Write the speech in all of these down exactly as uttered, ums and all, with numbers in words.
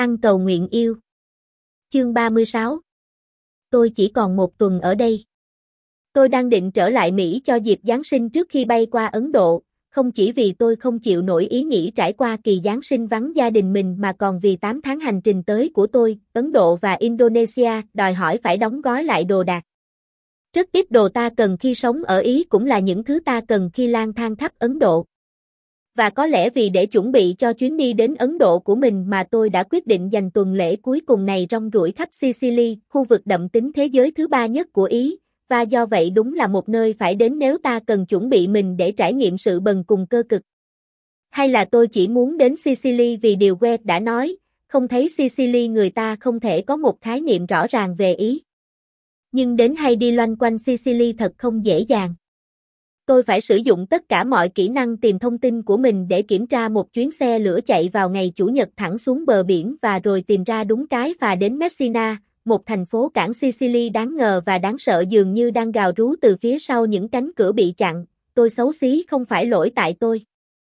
Ăn cầu nguyện yêu. Chương ba mươi sáu. Tôi chỉ còn một tuần ở đây. Tôi đang định trở lại Mỹ cho dịp Giáng sinh trước khi bay qua Ấn Độ, không chỉ vì tôi không chịu nổi ý nghĩ trải qua kỳ Giáng sinh vắng gia đình mình mà còn vì tám tháng hành trình tới của tôi, Ấn Độ và Indonesia, đòi hỏi phải đóng gói lại đồ đạc. Rất ít đồ ta cần khi sống ở Ý cũng là những thứ ta cần khi lang thang khắp Ấn Độ. Và có lẽ vì để chuẩn bị cho chuyến đi đến Ấn Độ của mình mà tôi đã quyết định dành tuần lễ cuối cùng này rong ruổi khắp Sicily, khu vực đậm tính thế giới thứ ba nhất của Ý, và do vậy đúng là một nơi phải đến nếu ta cần chuẩn bị mình để trải nghiệm sự bần cùng cơ cực. Hay là tôi chỉ muốn đến Sicily vì điều Webb đã nói, không thấy Sicily người ta không thể có một khái niệm rõ ràng về Ý. Nhưng đến hay đi loanh quanh Sicily thật không dễ dàng. Tôi phải sử dụng tất cả mọi kỹ năng tìm thông tin của mình để kiểm tra một chuyến xe lửa chạy vào ngày Chủ nhật thẳng xuống bờ biển và rồi tìm ra đúng cái phà đến Messina, một thành phố cảng Sicily đáng ngờ và đáng sợ dường như đang gào rú từ phía sau những cánh cửa bị chặn. Tôi xấu xí không phải lỗi tại tôi.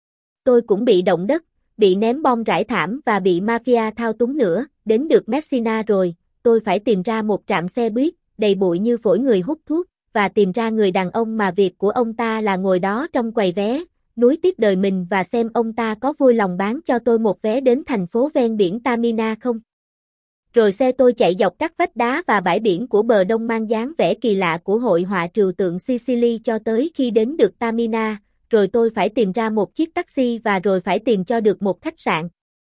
Tôi cũng bị động đất, bị ném bom rải thảm và bị mafia thao túng nữa. Đến được Messina rồi, tôi phải tìm ra một trạm xe buýt, đầy bụi như phổi người hút thuốc, và tìm ra người đàn ông mà việc của ông ta là ngồi đó trong quầy vé, nuối tiếc đời mình và xem ông ta có vui lòng bán cho tôi một vé đến thành phố ven biển Taormina không. Rồi xe tôi chạy dọc các vách đá và bãi biển của bờ đông mang dáng vẻ kỳ lạ của hội họa trừu tượng Sicily cho tới khi đến được Taormina, rồi tôi phải tìm ra một chiếc taxi và rồi phải tìm cho được một khách sạn.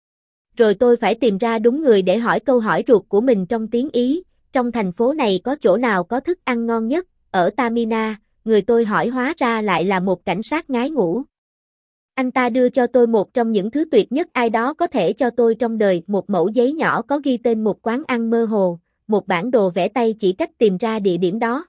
Rồi tôi phải tìm ra đúng người để hỏi câu hỏi ruột của mình trong tiếng Ý, trong thành phố này có chỗ nào có thức ăn ngon nhất? Ở Taormina, người tôi hỏi hóa ra lại là một cảnh sát ngái ngủ. Anh ta đưa cho tôi một trong những thứ tuyệt nhất ai đó có thể cho tôi trong đời, một mẩu giấy nhỏ có ghi tên một quán ăn mơ hồ, một bản đồ vẽ tay chỉ cách tìm ra địa điểm đó.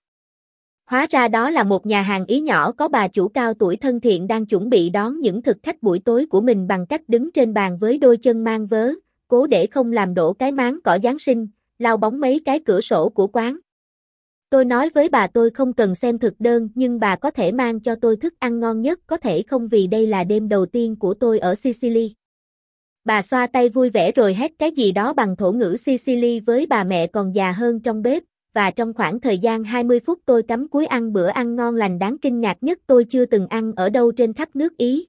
Hóa ra đó là một nhà hàng Ý nhỏ có bà chủ cao tuổi thân thiện đang chuẩn bị đón những thực khách buổi tối của mình bằng cách đứng trên bàn với đôi chân mang vớ, cố để không làm đổ cái máng cỏ Giáng sinh, lau bóng mấy cái cửa sổ của quán. Tôi nói với bà tôi không cần xem thực đơn nhưng bà có thể mang cho tôi thức ăn ngon nhất có thể không vì đây là đêm đầu tiên của tôi ở Sicily. Bà xoa tay vui vẻ rồi hét cái gì đó bằng thổ ngữ Sicily với bà mẹ còn già hơn trong bếp, và trong khoảng thời gian hai mươi phút tôi cắm cúi ăn bữa ăn ngon lành đáng kinh ngạc nhất tôi chưa từng ăn ở đâu trên khắp nước Ý.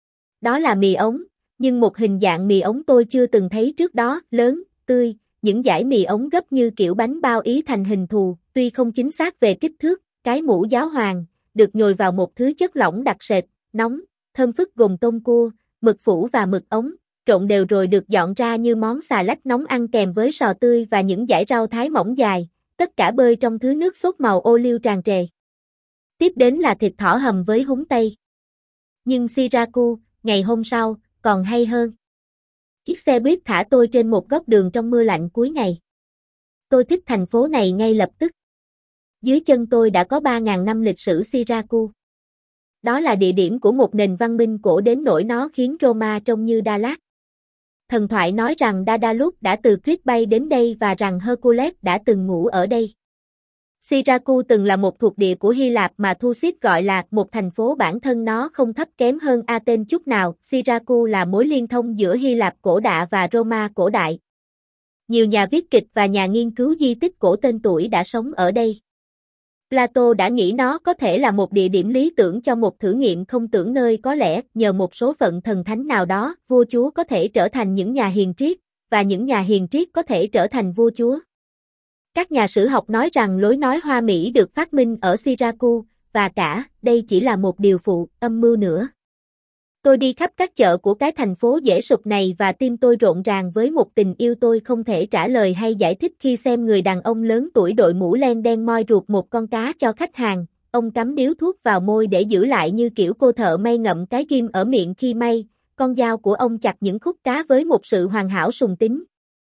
Đó là mì ống, nhưng một hình dạng mì ống tôi chưa từng thấy trước đó, lớn, tươi. Những dải mì ống gấp như kiểu bánh bao Ý thành hình thù, tuy không chính xác về kích thước, cái mũ giáo hoàng, được nhồi vào một thứ chất lỏng đặc sệt, nóng, thơm phức gồm tôm cua, mực phủ và mực ống, trộn đều rồi được dọn ra như món xà lách nóng ăn kèm với sò tươi và những dải rau thái mỏng dài, tất cả bơi trong thứ nước sốt màu ô liu tràn trề. Tiếp đến là thịt thỏ hầm với húng tây. Nhưng Syracuse, ngày hôm sau, còn hay hơn. Chiếc xe buýt thả tôi trên một góc đường trong mưa lạnh cuối ngày. Tôi thích thành phố này ngay lập tức. Dưới chân tôi đã có ba nghìn năm lịch sử Syracuse. Đó là địa điểm của một nền văn minh cổ đến nỗi nó khiến Roma trông như Đa Lạt. Thần thoại nói rằng Daedalus đã từ Crete bay đến đây và rằng Hercules đã từng ngủ ở đây. Syracuse từng là một thuộc địa của Hy Lạp mà Thucydides gọi là một thành phố bản thân nó không thấp kém hơn Athens chút nào. Syracuse là mối liên thông giữa Hy Lạp cổ đại và Roma cổ đại. Nhiều nhà viết kịch và nhà nghiên cứu di tích cổ tên tuổi đã sống ở đây. Plato đã nghĩ nó có thể là một địa điểm lý tưởng cho một thử nghiệm không tưởng nơi có lẽ nhờ một số phận thần thánh nào đó, vua chúa có thể trở thành những nhà hiền triết, và những nhà hiền triết có thể trở thành vua chúa. Các nhà sử học nói rằng lối nói hoa mỹ được phát minh ở Syracuse, và cả, đây chỉ là một điều phụ, âm mưu nữa. Tôi đi khắp các chợ của cái thành phố dễ sụp này và tim tôi rộn ràng với một tình yêu tôi không thể trả lời hay giải thích khi xem người đàn ông lớn tuổi đội mũ len đen moi ruột một con cá cho khách hàng. Ông cắm điếu thuốc vào môi để giữ lại như kiểu cô thợ may ngậm cái ghim ở miệng khi may. Con dao của ông chặt những khúc cá với một sự hoàn hảo sùng tính.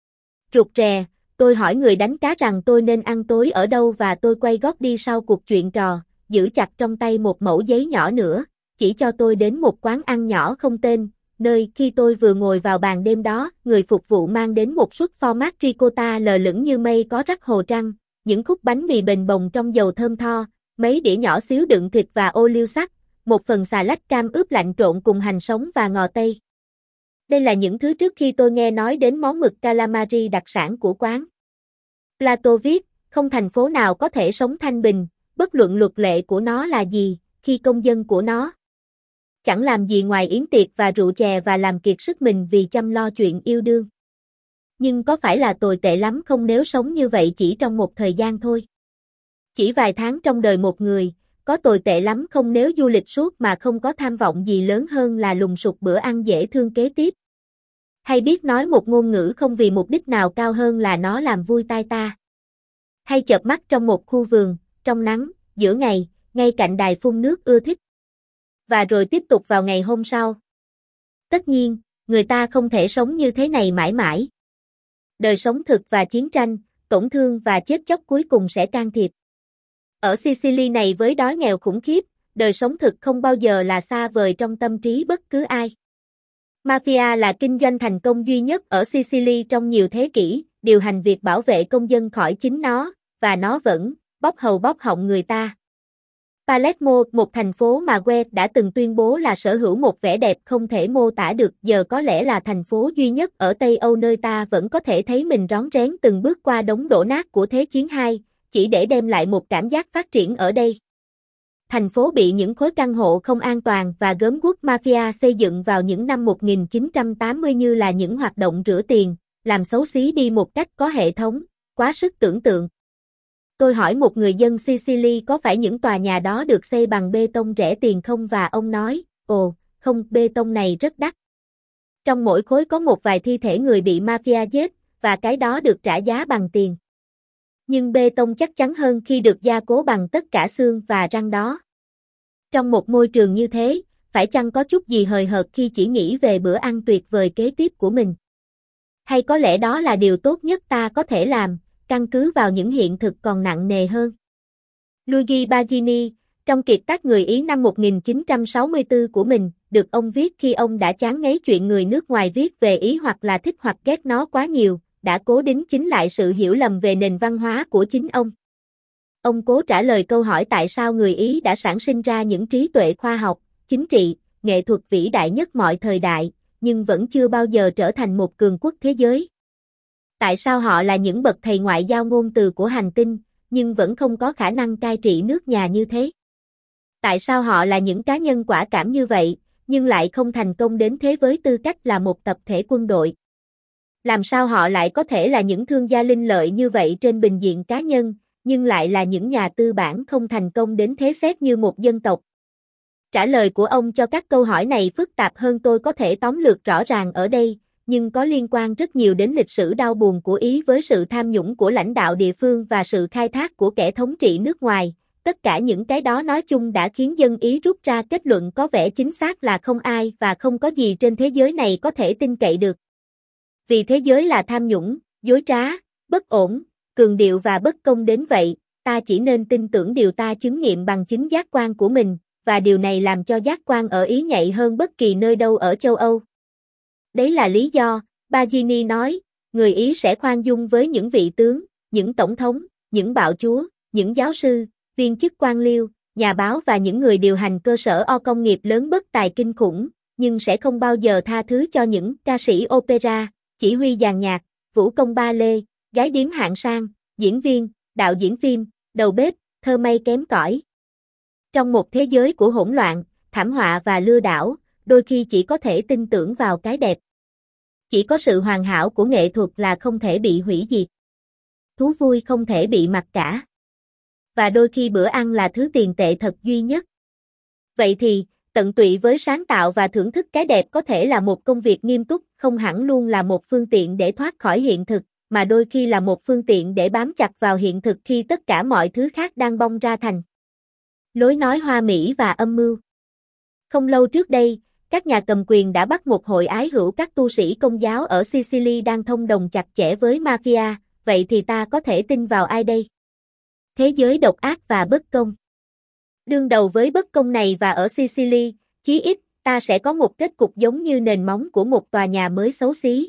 Rụt rè, tôi hỏi người đánh cá rằng tôi nên ăn tối ở đâu và tôi quay gót đi sau cuộc chuyện trò, giữ chặt trong tay một mẩu giấy nhỏ nữa, chỉ cho tôi đến một quán ăn nhỏ không tên, nơi khi tôi vừa ngồi vào bàn đêm đó, người phục vụ mang đến một suất format ricotta lờ lững như mây có rắc hồ trăng, những khúc bánh mì bềnh bồng trong dầu thơm tho, mấy đĩa nhỏ xíu đựng thịt và ô liu sắc, một phần xà lách cam ướp lạnh trộn cùng hành sống và ngò tây. Đây là những thứ trước khi tôi nghe nói đến món mực calamari đặc sản của quán. Plato viết, không thành phố nào có thể sống thanh bình, bất luận luật lệ của nó là gì, khi công dân của nó chẳng làm gì ngoài yến tiệc và rượu chè và làm kiệt sức mình vì chăm lo chuyện yêu đương. Nhưng có phải là tồi tệ lắm không nếu sống như vậy chỉ trong một thời gian thôi? Chỉ vài tháng trong đời một người, có tồi tệ lắm không nếu du lịch suốt mà không có tham vọng gì lớn hơn là lùng sục bữa ăn dễ thương kế tiếp? Hay biết nói một ngôn ngữ không vì mục đích nào cao hơn là nó làm vui tai ta? Hay chợp mắt trong một khu vườn, trong nắng, giữa ngày, ngay cạnh đài phun nước ưa thích? Và rồi tiếp tục vào ngày hôm sau. Tất nhiên, người ta không thể sống như thế này mãi mãi. Đời sống thực và chiến tranh, tổn thương và chết chóc cuối cùng sẽ can thiệp. Ở Sicily này với đói nghèo khủng khiếp, đời sống thực không bao giờ là xa vời trong tâm trí bất cứ ai. Mafia là kinh doanh thành công duy nhất ở Sicily trong nhiều thế kỷ, điều hành việc bảo vệ công dân khỏi chính nó, và nó vẫn bóp hầu bóp họng người ta. Palermo, một thành phố mà Goethe đã từng tuyên bố là sở hữu một vẻ đẹp không thể mô tả được, giờ có lẽ là thành phố duy nhất ở Tây Âu nơi ta vẫn có thể thấy mình rón rén từng bước qua đống đổ nát của Thế chiến hai, chỉ để đem lại một cảm giác phát triển ở đây. Thành phố bị những khối căn hộ không an toàn và gớm guốc mafia xây dựng vào những năm một nghìn chín trăm tám mươi như là những hoạt động rửa tiền, làm xấu xí đi một cách có hệ thống, quá sức tưởng tượng. Tôi hỏi một người dân Sicily có phải những tòa nhà đó được xây bằng bê tông rẻ tiền không và ông nói, ồ, không, bê tông này rất đắt. Trong mỗi khối có một vài thi thể người bị mafia giết, và cái đó được trả giá bằng tiền. Nhưng bê tông chắc chắn hơn khi được gia cố bằng tất cả xương và răng đó. Trong một môi trường như thế, phải chăng có chút gì hời hợt khi chỉ nghĩ về bữa ăn tuyệt vời kế tiếp của mình? Hay có lẽ đó là điều tốt nhất ta có thể làm, căn cứ vào những hiện thực còn nặng nề hơn. Luigi Baggini, trong kiệt tác người Ý năm một nghìn chín trăm sáu mươi tư của mình, được ông viết khi ông đã chán ngấy chuyện người nước ngoài viết về Ý hoặc là thích hoặc ghét nó quá nhiều, đã cố đính chính lại sự hiểu lầm về nền văn hóa của chính ông. Ông cố trả lời câu hỏi tại sao người Ý đã sản sinh ra những trí tuệ khoa học, chính trị, nghệ thuật vĩ đại nhất mọi thời đại, nhưng vẫn chưa bao giờ trở thành một cường quốc thế giới. Tại sao họ là những bậc thầy ngoại giao ngôn từ của hành tinh, nhưng vẫn không có khả năng cai trị nước nhà như thế? Tại sao họ là những cá nhân quả cảm như vậy, nhưng lại không thành công đến thế với tư cách là một tập thể quân đội? Làm sao họ lại có thể là những thương gia linh lợi như vậy trên bình diện cá nhân, nhưng lại là những nhà tư bản không thành công đến thế xét như một dân tộc? Trả lời của ông cho các câu hỏi này phức tạp hơn tôi có thể tóm lược rõ ràng ở đây, nhưng có liên quan rất nhiều đến lịch sử đau buồn của Ý với sự tham nhũng của lãnh đạo địa phương và sự khai thác của kẻ thống trị nước ngoài. Tất cả những cái đó nói chung đã khiến dân Ý rút ra kết luận có vẻ chính xác là không ai và không có gì trên thế giới này có thể tin cậy được. Vì thế giới là tham nhũng, dối trá, bất ổn, cường điệu và bất công đến vậy, ta chỉ nên tin tưởng điều ta chứng nghiệm bằng chính giác quan của mình, và điều này làm cho giác quan ở Ý nhạy hơn bất kỳ nơi đâu ở châu Âu. Đấy là lý do, Baggini nói, người Ý sẽ khoan dung với những vị tướng, những tổng thống, những bạo chúa, những giáo sư, viên chức quan liêu, nhà báo và những người điều hành cơ sở o công nghiệp lớn bất tài kinh khủng, nhưng sẽ không bao giờ tha thứ cho những ca sĩ opera, chỉ huy dàn nhạc, vũ công ba lê, gái điếm hạng sang, diễn viên, đạo diễn phim, đầu bếp, thơ may kém cỏi. Trong một thế giới của hỗn loạn, thảm họa và lừa đảo, đôi khi chỉ có thể tin tưởng vào cái đẹp. Chỉ có sự hoàn hảo của nghệ thuật là không thể bị hủy diệt. Thú vui không thể bị mặc cả. Và đôi khi bữa ăn là thứ tiền tệ thật duy nhất. Vậy thì, tận tụy với sáng tạo và thưởng thức cái đẹp có thể là một công việc nghiêm túc, không hẳn luôn là một phương tiện để thoát khỏi hiện thực, mà đôi khi là một phương tiện để bám chặt vào hiện thực khi tất cả mọi thứ khác đang bong ra thành lối nói hoa mỹ và âm mưu. Không lâu trước đây, các nhà cầm quyền đã bắt một hội ái hữu các tu sĩ Công giáo ở Sicily đang thông đồng chặt chẽ với mafia, vậy thì ta có thể tin vào ai đây? Thế giới độc ác và bất công. Đương đầu với bất công này và ở Sicily, chí ít, ta sẽ có một kết cục giống như nền móng của một tòa nhà mới xấu xí.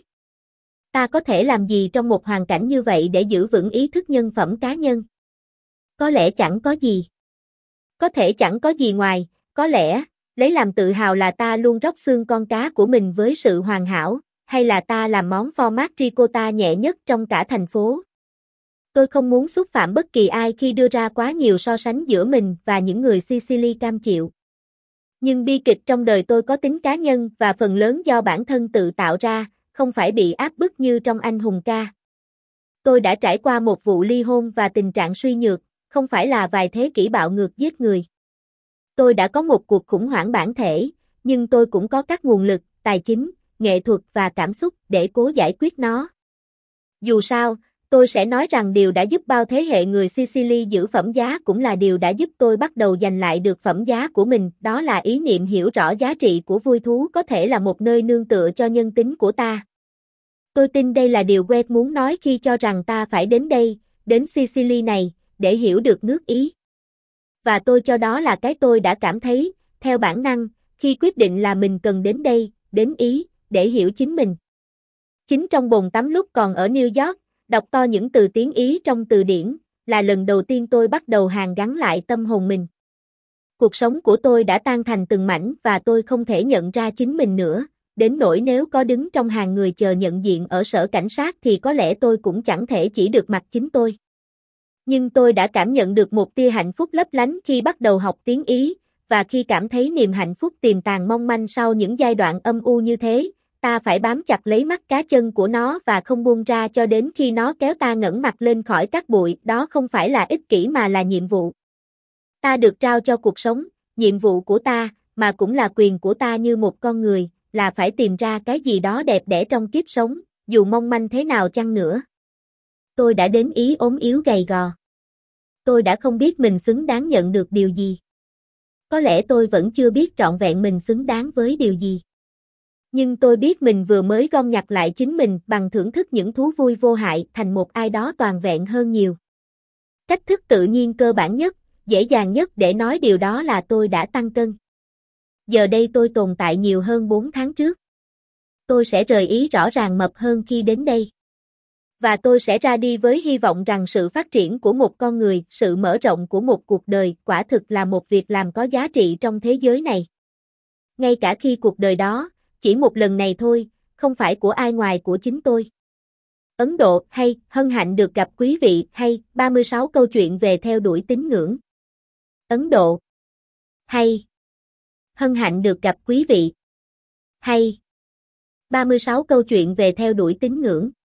Ta có thể làm gì trong một hoàn cảnh như vậy để giữ vững ý thức nhân phẩm cá nhân? Có lẽ chẳng có gì. Có thể chẳng có gì ngoài, có lẽ, Lấy làm tự hào là ta luôn rót xương con cá của mình với sự hoàn hảo, hay là ta làm món format ricotta nhẹ nhất trong cả thành phố. Tôi không muốn xúc phạm bất kỳ ai khi đưa ra quá nhiều so sánh giữa mình và những người Sicily cam chịu. Nhưng bi kịch trong đời tôi có tính cá nhân và phần lớn do bản thân tự tạo ra, không phải bị áp bức như trong Anh hùng ca. Tôi đã trải qua một vụ ly hôn và tình trạng suy nhược, không phải là vài thế kỷ bạo ngược giết người. Tôi đã có một cuộc khủng hoảng bản thể, nhưng tôi cũng có các nguồn lực, tài chính, nghệ thuật và cảm xúc để cố giải quyết nó. Dù sao, tôi sẽ nói rằng điều đã giúp bao thế hệ người Sicily giữ phẩm giá cũng là điều đã giúp tôi bắt đầu giành lại được phẩm giá của mình, đó là ý niệm hiểu rõ giá trị của vui thú có thể là một nơi nương tựa cho nhân tính của ta. Tôi tin đây là điều Goethe muốn nói khi cho rằng ta phải đến đây, đến Sicily này, để hiểu được nước Ý. Và tôi cho đó là cái tôi đã cảm thấy, theo bản năng, khi quyết định là mình cần đến đây, đến Ý, để hiểu chính mình. Chính trong bồn tắm lúc còn ở New York, đọc to những từ tiếng Ý trong từ điển, là lần đầu tiên tôi bắt đầu hàn gắn lại tâm hồn mình. Cuộc sống của tôi đã tan thành từng mảnh và tôi không thể nhận ra chính mình nữa, đến nỗi nếu có đứng trong hàng người chờ nhận diện ở sở cảnh sát thì có lẽ tôi cũng chẳng thể chỉ được mặt chính tôi. Nhưng tôi đã cảm nhận được một tia hạnh phúc lấp lánh khi bắt đầu học tiếng Ý, và khi cảm thấy niềm hạnh phúc tiềm tàng mong manh sau những giai đoạn âm u như thế, ta phải bám chặt lấy mắt cá chân của nó và không buông ra cho đến khi nó kéo ta ngẩng mặt lên khỏi cát bụi, đó không phải là ích kỷ mà là nhiệm vụ. Ta được trao cho cuộc sống, nhiệm vụ của ta, mà cũng là quyền của ta như một con người, là phải tìm ra cái gì đó đẹp đẽ trong kiếp sống, dù mong manh thế nào chăng nữa. Tôi đã đến Ý ốm yếu gầy gò. Tôi đã không biết mình xứng đáng nhận được điều gì. Có lẽ tôi vẫn chưa biết trọn vẹn mình xứng đáng với điều gì. Nhưng tôi biết mình vừa mới gom nhặt lại chính mình bằng thưởng thức những thú vui vô hại thành một ai đó toàn vẹn hơn nhiều. Cách thức tự nhiên cơ bản nhất, dễ dàng nhất để nói điều đó là tôi đã tăng cân. Giờ đây tôi tồn tại nhiều hơn bốn tháng trước. Tôi sẽ rời Ý rõ ràng mập hơn khi đến đây. Và tôi sẽ ra đi với hy vọng rằng sự phát triển của một con người, sự mở rộng của một cuộc đời, quả thực là một việc làm có giá trị trong thế giới này. Ngay cả khi cuộc đời đó, chỉ một lần này thôi, không phải của ai ngoài của chính tôi. Ấn Độ hay, hân hạnh được gặp quý vị hay, ba mươi sáu câu chuyện về theo đuổi tín ngưỡng. Ấn Độ hay, hân hạnh được gặp quý vị hay, ba mươi sáu câu chuyện về theo đuổi tín ngưỡng.